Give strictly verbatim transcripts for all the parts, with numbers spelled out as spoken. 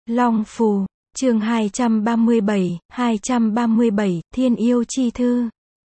Long Phù, chương hai trăm ba mươi bảy, hai trăm ba mươi bảy, Thiên Yêu Chi Thư.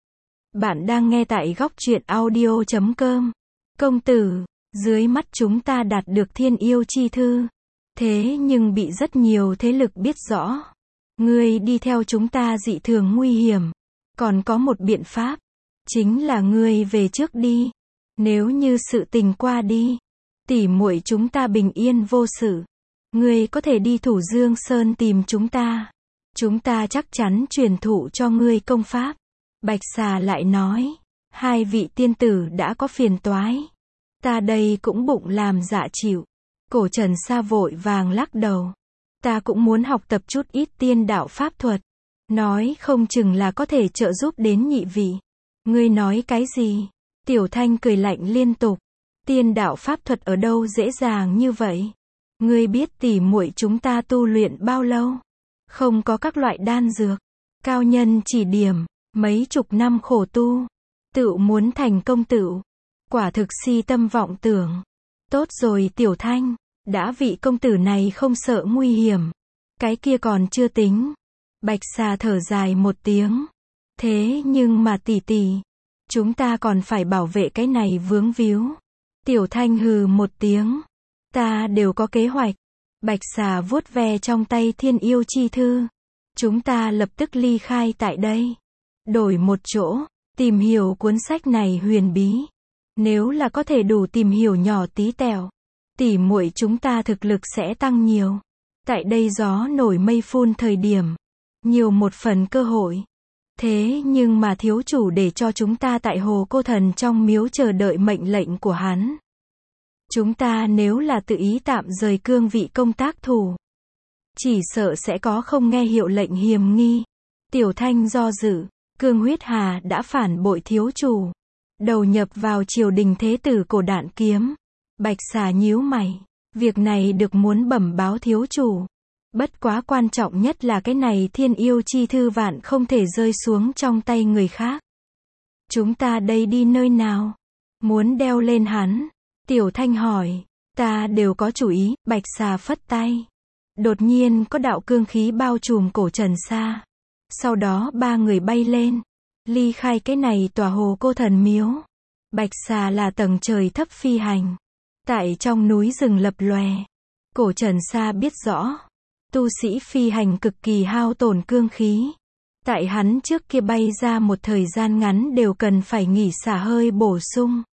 Bạn đang nghe tại góc truyện audio chấm com. Công tử, dưới mắt chúng ta đạt được Thiên Yêu Chi Thư. Thế nhưng bị rất nhiều thế lực biết rõ. Ngươi đi theo chúng ta dị thường nguy hiểm. Còn có một biện pháp. Chính là ngươi về trước đi. Nếu như sự tình qua đi, tỉ muội chúng ta bình yên vô sự. Ngươi có thể đi Thủ Dương Sơn tìm chúng ta. Chúng ta chắc chắn truyền thụ cho ngươi công pháp. Bạch Xà lại nói, hai vị tiên tử đã có phiền toái. Ta đây cũng bụng làm dạ chịu. Cổ Trần Sa vội vàng lắc đầu. Ta cũng muốn học tập chút ít tiên đạo pháp thuật. Nói không chừng là có thể trợ giúp đến nhị vị. Ngươi nói cái gì? Tiểu Thanh cười lạnh liên tục. Tiên đạo pháp thuật ở đâu dễ dàng như vậy? Ngươi biết tỉ muội chúng ta tu luyện bao lâu? Không có các loại đan dược. Cao nhân chỉ điểm. Mấy chục năm khổ tu. Tự muốn thành công tựu. Quả thực si tâm vọng tưởng. Tốt rồi Tiểu Thanh. Đã vị công tử này không sợ nguy hiểm. Cái kia còn chưa tính. Bạch Xà thở dài một tiếng. Thế nhưng mà tỷ tỷ. Chúng ta còn phải bảo vệ cái này vướng víu. Tiểu Thanh hừ một tiếng. Ta đều có kế hoạch. Bạch Xà vuốt ve trong tay Thiên Yêu Chi Thư. Chúng ta lập tức ly khai tại đây. Đổi một chỗ. Tìm hiểu cuốn sách này huyền bí. Nếu là có thể đủ tìm hiểu nhỏ tí tẹo. Tỉ muội chúng ta thực lực sẽ tăng nhiều. Tại đây gió nổi mây phun thời điểm. Nhiều một phần cơ hội. Thế nhưng mà thiếu chủ để cho chúng ta tại Hồ Cô Thần trong miếu chờ đợi mệnh lệnh của hắn. Chúng ta nếu là tự ý tạm rời cương vị công tác thủ. Chỉ sợ sẽ có không nghe hiệu lệnh hiềm nghi. Tiểu Thanh do dự. Cương Huyết Hà đã phản bội thiếu chủ. Đầu nhập vào triều đình thế tử Cổ Đạn Kiếm. Bạch Xà nhíu mày. Việc này được muốn bẩm báo thiếu chủ. Bất quá quan trọng nhất là cái này Thiên Yêu Chi Thư vạn không thể rơi xuống trong tay người khác. Chúng ta đây đi nơi nào? Muốn đeo lên hắn? Tiểu Thanh hỏi. Ta đều có chủ ý. Bạch Xà phất tay. Đột nhiên có đạo cương khí bao trùm Cổ Trần Sa. Sau đó ba người bay lên. Ly khai cái này tòa Hồ Cô Thần miếu. Bạch Xà là tầng trời thấp phi hành. Tại trong núi rừng lập lòe. Cổ Trần Sa biết rõ. Tu sĩ phi hành cực kỳ hao tổn cương khí. Tại hắn trước kia bay ra một thời gian ngắn đều cần phải nghỉ xả hơi bổ sung.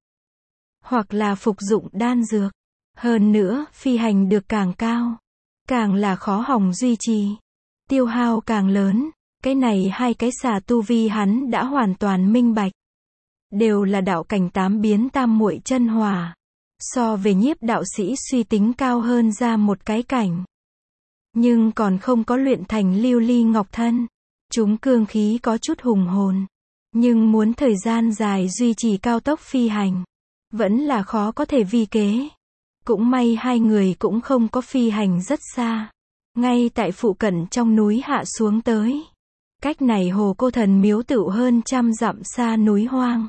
Hoặc là phục dụng đan dược. Hơn nữa, phi hành được càng cao. Càng là khó hỏng duy trì. Tiêu hao càng lớn. Cái này hai cái xà tu vi hắn đã hoàn toàn minh bạch. Đều là đạo cảnh tám biến tam muội chân hỏa. So về nhiếp đạo sĩ suy tính cao hơn ra một cái cảnh. Nhưng còn không có luyện thành lưu ly ngọc thân. Chúng cương khí có chút hùng hồn. Nhưng muốn thời gian dài duy trì cao tốc phi hành. Vẫn là khó có thể vi kế. Cũng may hai người cũng không có phi hành rất xa. Ngay tại phụ cận trong núi hạ xuống tới. Cách này Hồ Cô Thần miếu tựu hơn trăm dặm xa núi hoang.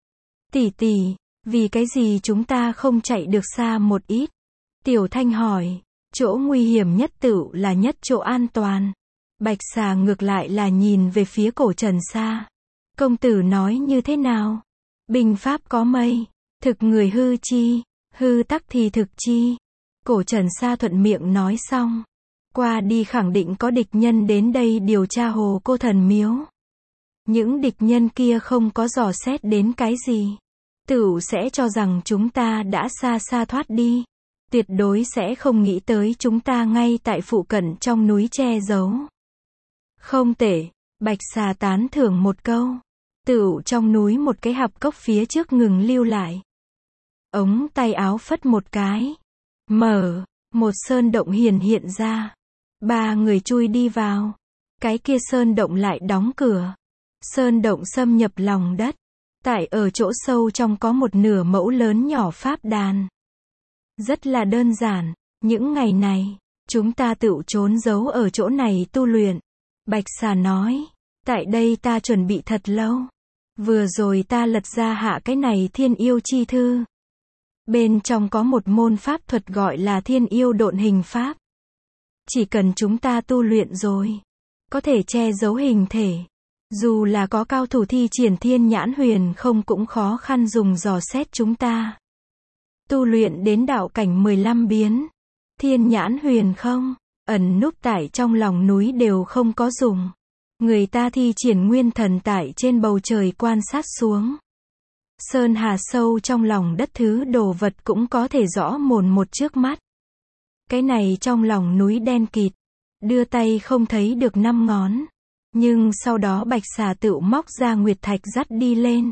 Tỷ tỷ, vì cái gì chúng ta không chạy được xa một ít? Tiểu Thanh hỏi. Chỗ nguy hiểm nhất tựu là nhất chỗ an toàn. Bạch Xà ngược lại là nhìn về phía Cổ Trần Sa. Công tử nói như thế nào? Binh pháp có mây. Thực người hư chi. Hư tắc thì thực chi. Cổ Trần Sa thuận miệng nói xong. Qua đi khẳng định có địch nhân đến đây điều tra Hồ Cô Thần miếu. Những địch nhân kia không có dò xét đến cái gì. Tửu sẽ cho rằng chúng ta đã xa xa thoát đi. Tuyệt đối sẽ không nghĩ tới chúng ta ngay tại phụ cận trong núi che giấu. Không tệ. Bạch Xà tán thưởng một câu. Tửu trong núi một cái hạp cốc phía trước ngừng lưu lại. Ống tay áo phất một cái. Mở. Một sơn động hiển hiện ra. Ba người chui đi vào. Cái kia sơn động lại đóng cửa. Sơn động xâm nhập lòng đất. Tại ở chỗ sâu trong có một nửa mẫu lớn nhỏ pháp đàn. Rất là đơn giản. Những ngày này, chúng ta tự trốn giấu ở chỗ này tu luyện. Bạch Xà nói. Tại đây ta chuẩn bị thật lâu. Vừa rồi ta lật ra hạ cái này Thiên Yêu Chi Thư. Bên trong có một môn pháp thuật gọi là Thiên Yêu Độn Hình Pháp. Chỉ cần chúng ta tu luyện rồi, có thể che giấu hình thể. Dù là có cao thủ thi triển thiên nhãn huyền không cũng khó khăn dùng dò xét chúng ta. Tu luyện đến đạo cảnh mười lăm biến, thiên nhãn huyền không, ẩn núp tại trong lòng núi đều không có dùng. Người ta thi triển nguyên thần tại trên bầu trời quan sát xuống. Sơn hà sâu trong lòng đất thứ đồ vật cũng có thể rõ mồn một trước mắt. Cái này trong lòng núi đen kịt, đưa tay không thấy được năm ngón. Nhưng sau đó bạch xà tựu móc ra nguyệt thạch dắt đi lên.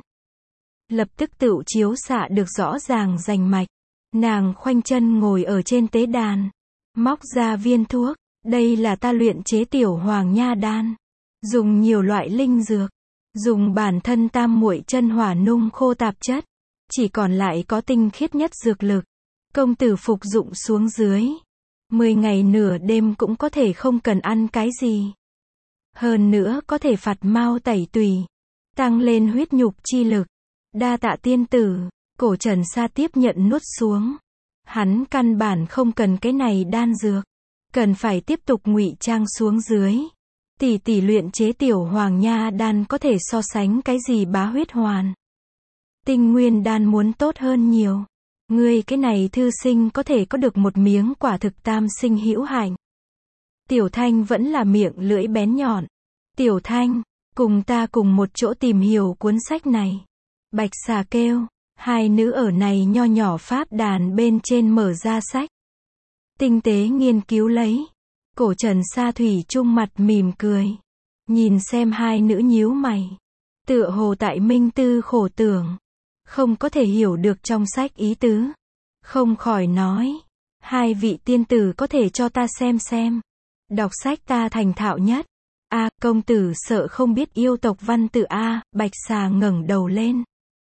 Lập tức tựu chiếu xạ được rõ ràng rành mạch. Nàng khoanh chân ngồi ở trên tế đàn. Móc ra viên thuốc. Đây là ta luyện chế tiểu hoàng nha đan. Dùng nhiều loại linh dược. Dùng bản thân tam muội chân hỏa nung khô tạp chất. Chỉ còn lại có tinh khiết nhất dược lực. Công tử phục dụng xuống dưới. Mười ngày nửa đêm cũng có thể không cần ăn cái gì. Hơn nữa có thể phạt mau tẩy tùy. Tăng lên huyết nhục chi lực. Đa tạ tiên tử. Cổ Trần Sa tiếp nhận nuốt xuống. Hắn căn bản không cần cái này đan dược. Cần phải tiếp tục ngụy trang xuống dưới. Tỷ tỷ luyện chế tiểu hoàng nha đan có thể so sánh cái gì bá huyết hoàn. Tinh nguyên đan muốn tốt hơn nhiều. Ngươi cái này thư sinh có thể có được một miếng quả thực tam sinh hữu hạnh. Tiểu Thanh vẫn là miệng lưỡi bén nhọn. Tiểu Thanh, cùng ta cùng một chỗ tìm hiểu cuốn sách này. Bạch xà kêu, hai nữ ở này nho nhỏ pháp đàn bên trên mở ra sách. Tinh tế nghiên cứu lấy. Cổ Trần Sa thủy chung mặt mỉm cười. Nhìn xem hai nữ nhíu mày. Tựa hồ tại minh tư khổ tưởng. Không có thể hiểu được trong sách ý tứ. Không khỏi nói. Hai vị tiên tử có thể cho ta xem xem. Đọc sách ta thành thạo nhất. A, à, công tử sợ không biết yêu tộc văn tự A, bạch xà ngẩng đầu lên.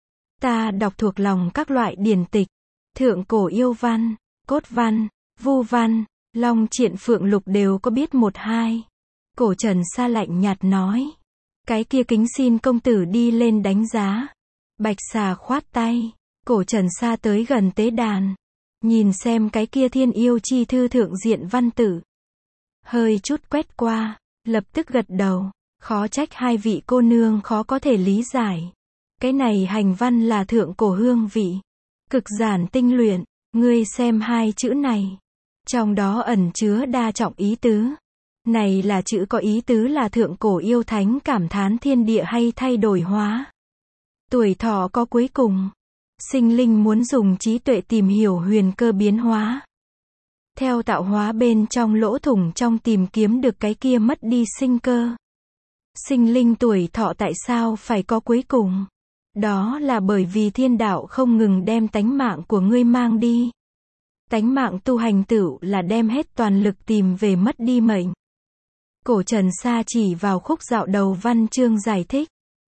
Ta đọc thuộc lòng các loại điển tịch. Thượng cổ yêu văn, cốt văn, vu văn, long triện phượng lục đều có biết một hai. Cổ Trần Sa lạnh nhạt nói. Cái kia kính xin công tử đi lên đánh giá. Bạch xà khoát tay. Cổ Trần Sa tới gần tế đàn. Nhìn xem cái kia thiên yêu chi thư thượng diện văn tự. Hơi chút quét qua. Lập tức gật đầu. Khó trách hai vị cô nương khó có thể lý giải. Cái này hành văn là thượng cổ hương vị. Cực giản tinh luyện. Ngươi xem hai chữ này. Trong đó ẩn chứa đa trọng ý tứ. Này là chữ có ý tứ là thượng cổ yêu thánh cảm thán thiên địa hay thay đổi hóa. Tuổi thọ có cuối cùng. Sinh linh muốn dùng trí tuệ tìm hiểu huyền cơ biến hóa. Theo tạo hóa bên trong lỗ thủng trong tìm kiếm được cái kia mất đi sinh cơ. Sinh linh tuổi thọ tại sao phải có cuối cùng? Đó là bởi vì thiên đạo không ngừng đem tánh mạng của ngươi mang đi. Tánh mạng tu hành tựu là đem hết toàn lực tìm về mất đi mệnh. Cổ Trần Sa chỉ vào khúc dạo đầu văn chương giải thích.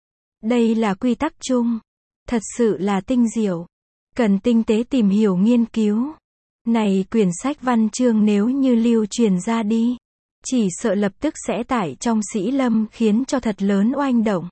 Đây là quy tắc chung. Thật sự là tinh diệu. Cần tinh tế tìm hiểu nghiên cứu. Này quyển sách văn chương nếu như lưu truyền ra đi. Chỉ sợ lập tức sẽ tải trong sĩ lâm khiến cho thật lớn oanh động.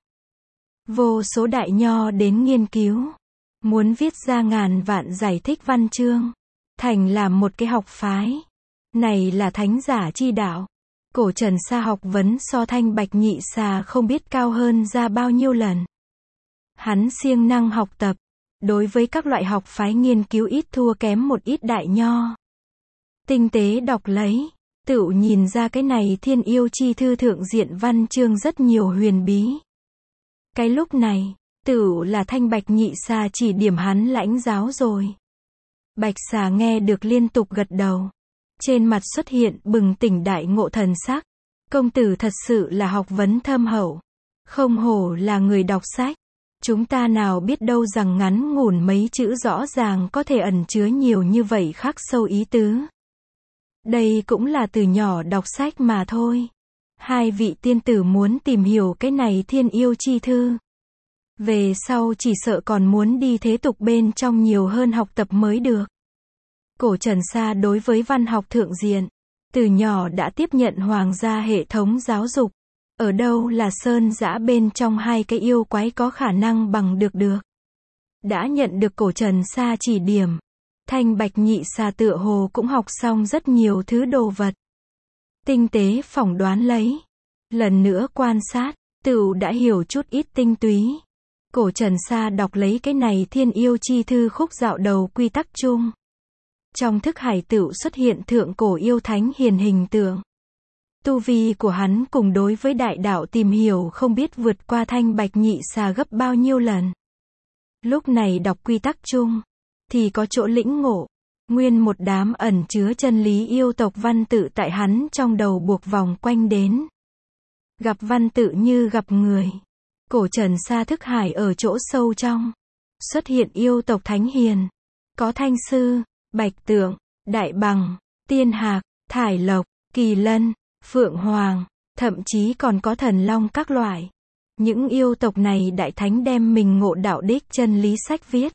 Vô số đại nho đến nghiên cứu. Muốn viết ra ngàn vạn giải thích văn chương. Thành làm một cái học phái. Này là thánh giả chi đạo. Cổ Trần Sa học vấn so Thanh Bạch Nhị Xà không biết cao hơn ra bao nhiêu lần. Hắn siêng năng học tập. Đối với các loại học phái nghiên cứu ít thua kém một ít đại nho. Tinh tế đọc lấy. Tựu nhìn ra cái này thiên yêu chi thư thượng diện văn chương rất nhiều huyền bí. Cái lúc này, tựu là Thanh Bạch Nhị Xà chỉ điểm hắn lãnh giáo rồi. Bạch xà nghe được liên tục gật đầu. Trên mặt xuất hiện bừng tỉnh đại ngộ thần sắc. Công tử thật sự là học vấn thâm hậu. Không hổ là người đọc sách. Chúng ta nào biết đâu rằng ngắn ngủn mấy chữ rõ ràng có thể ẩn chứa nhiều như vậy khắc sâu ý tứ. Đây cũng là từ nhỏ đọc sách mà thôi. Hai vị tiên tử muốn tìm hiểu cái này thiên yêu chi thư. Về sau chỉ sợ còn muốn đi thế tục bên trong nhiều hơn học tập mới được. Cổ Trần Sa đối với văn học thượng diện, từ nhỏ đã tiếp nhận hoàng gia hệ thống giáo dục. Ở đâu là sơn dã bên trong hai cái yêu quái có khả năng bằng được được. Đã nhận được Cổ Trần Sa chỉ điểm. Thanh Bạch Nhị Xà tựa hồ cũng học xong rất nhiều thứ đồ vật. Tinh tế phỏng đoán lấy. Lần nữa quan sát, tựu đã hiểu chút ít tinh túy. Cổ Trần Sa đọc lấy cái này Thiên Yêu Chi Thư khúc dạo đầu quy tắc chung. Trong thức hải tựu xuất hiện thượng cổ yêu thánh hiền hình tượng. Tu vi của hắn cùng đối với đại đạo tìm hiểu không biết vượt qua thanh bạch nhị xà gấp bao nhiêu lần. Lúc này đọc quy tắc chung, thì có chỗ lĩnh ngộ. Nguyên một đám ẩn chứa chân lý yêu tộc văn tự tại hắn trong đầu buộc vòng quanh đến. Gặp văn tự như gặp người. Cổ Trần Sa thức hải ở chỗ sâu trong. Xuất hiện yêu tộc thánh hiền. Có Thanh Sư, Bạch Tượng, Đại Bằng, Tiên Hạc, Thải Lộc, Kỳ Lân, Phượng Hoàng, thậm chí còn có thần long các loại. Những yêu tộc này đại thánh đem mình ngộ đạo đích chân lý sách viết.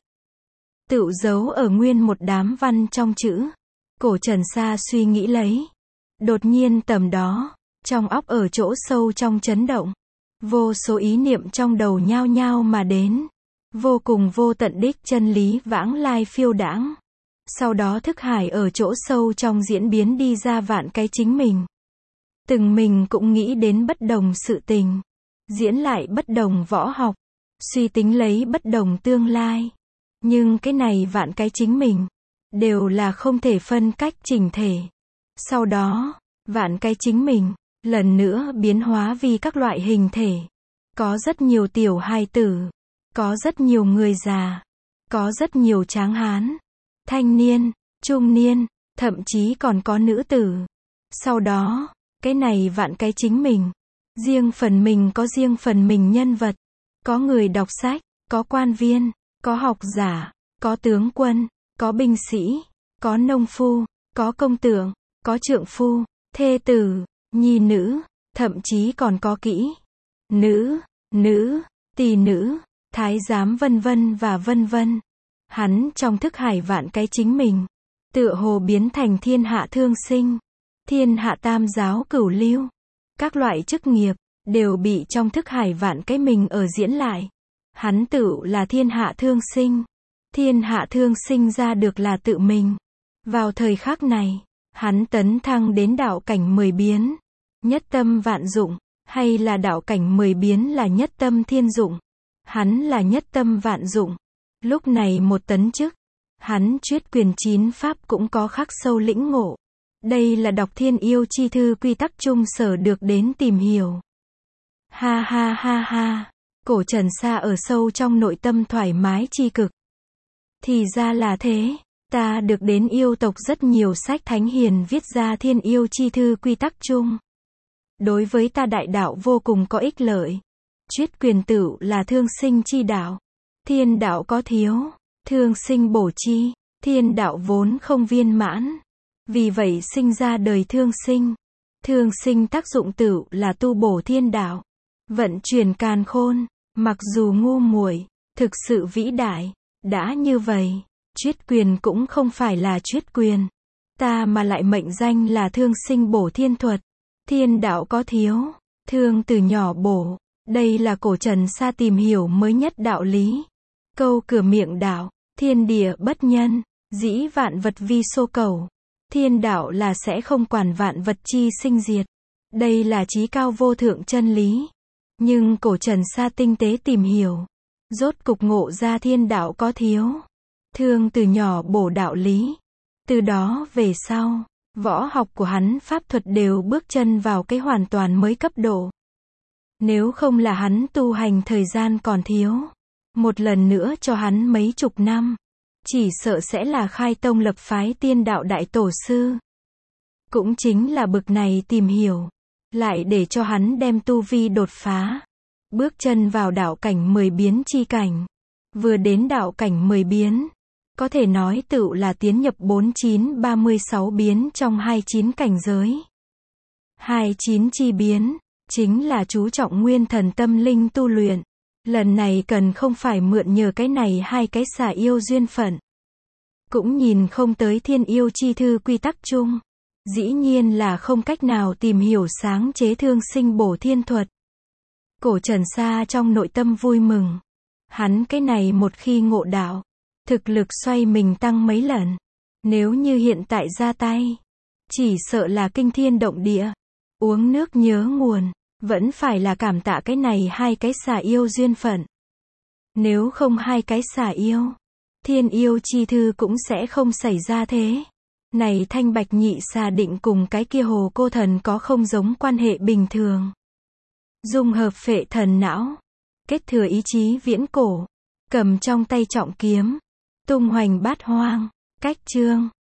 Tựu giấu ở nguyên một đám văn trong chữ. Cổ Trần Sa suy nghĩ lấy. Đột nhiên tầm đó, trong óc ở chỗ sâu trong chấn động. Vô số ý niệm trong đầu nhao nhao mà đến. Vô cùng vô tận đích chân lý vãng lai phiêu đãng. Sau đó thức hải ở chỗ sâu trong diễn biến đi ra vạn cái chính mình. Từng mình cũng nghĩ đến bất đồng sự tình. Diễn lại bất đồng võ học. Suy tính lấy bất đồng tương lai. Nhưng cái này vạn cái chính mình. Đều là không thể phân cách chỉnh thể. Sau đó, vạn cái chính mình. Lần nữa biến hóa vì các loại hình thể. Có rất nhiều tiểu hài tử. Có rất nhiều người già. Có rất nhiều tráng hán. Thanh niên, trung niên, thậm chí còn có nữ tử. Sau đó, cái này vạn cái chính mình. Riêng phần mình có riêng phần mình nhân vật. Có người đọc sách, có quan viên, có học giả, có tướng quân, có binh sĩ, có nông phu, có công tượng, có trượng phu, thê tử, nhi nữ, thậm chí còn có kỹ nữ, nữ, tỳ nữ, thái giám vân vân và vân vân. Hắn trong thức hải vạn cái chính mình, tựa hồ biến thành thiên hạ thương sinh, thiên hạ tam giáo cửu lưu. Các loại chức nghiệp, đều bị trong thức hải vạn cái mình ở diễn lại. Hắn tự là thiên hạ thương sinh. Thiên hạ thương sinh ra được là tự mình. Vào thời khắc này, hắn tấn thăng đến đạo cảnh mười biến. Nhất tâm vạn dụng, hay là đạo cảnh mười biến là nhất tâm thiên dụng. Hắn là nhất tâm vạn dụng. Lúc này một tấn chức, hắn chuyết quyền chín pháp cũng có khắc sâu lĩnh ngộ. Đây là đọc Thiên Yêu Chi Thư quy tắc chung sở được đến tìm hiểu. Ha ha ha ha, Cổ Trần Sa ở sâu trong nội tâm thoải mái chi cực. Thì ra là thế, ta được đến yêu tộc rất nhiều sách thánh hiền viết ra Thiên Yêu Chi Thư quy tắc chung. Đối với ta đại đạo vô cùng có ích lợi. Chuyết quyền tựu là thương sinh chi đạo. Thiên đạo có thiếu, thương sinh bổ chi, thiên đạo vốn không viên mãn. Vì vậy sinh ra đời thương sinh. Thương sinh tác dụng tựu là tu bổ thiên đạo. Vận chuyển càn khôn, mặc dù ngu muội, thực sự vĩ đại. Đã như vậy, chuyết quyền cũng không phải là chuyết quyền. Ta mà lại mệnh danh là thương sinh bổ thiên thuật. Thiên đạo có thiếu, thương từ nhỏ bổ. Đây là Cổ Trần Sa tìm hiểu mới nhất đạo lý. Câu cửa miệng đạo, thiên địa bất nhân, dĩ vạn vật vi xô cầu. Thiên đạo là sẽ không quản vạn vật chi sinh diệt. Đây là chí cao vô thượng chân lý. Nhưng Cổ Trần Sa tinh tế tìm hiểu. Rốt cục ngộ ra thiên đạo có thiếu. Thương từ nhỏ bổ đạo lý. Từ đó về sau, võ học của hắn pháp thuật đều bước chân vào cái hoàn toàn mới cấp độ. Nếu không là hắn tu hành thời gian còn thiếu. Một lần nữa cho hắn mấy chục năm. Chỉ sợ sẽ là khai tông lập phái tiên đạo đại tổ sư. Cũng chính là bực này tìm hiểu. Lại để cho hắn đem tu vi đột phá. Bước chân vào đạo cảnh mười biến chi cảnh. Vừa đến đạo cảnh mười biến. Có thể nói tựu là tiến nhập bốn chín ba mươi sáu biến trong hai mươi chín cảnh giới. hai mươi chín chi biến. Chính là chú trọng nguyên thần tâm linh tu luyện. Lần này cần không phải mượn nhờ cái này hai cái xả yêu duyên phận. Cũng nhìn không tới Thiên Yêu Chi Thư quy tắc chung. Dĩ nhiên là không cách nào tìm hiểu sáng chế thương sinh bổ thiên thuật. Cổ Trần Sa trong nội tâm vui mừng. Hắn cái này một khi ngộ đạo, thực lực xoay mình tăng mấy lần. Nếu như hiện tại ra tay, chỉ sợ là kinh thiên động địa. Uống nước nhớ nguồn, vẫn phải là cảm tạ cái này hai cái xà yêu duyên phận. Nếu không hai cái xà yêu, thiên yêu chi thư cũng sẽ không xảy ra thế. Này thanh bạch nhị xà định cùng cái kia hồ cô thần có không giống quan hệ bình thường. Dung hợp phệ thần não, kết thừa ý chí viễn cổ, cầm trong tay trọng kiếm, tung hoành bát hoang, cách chương.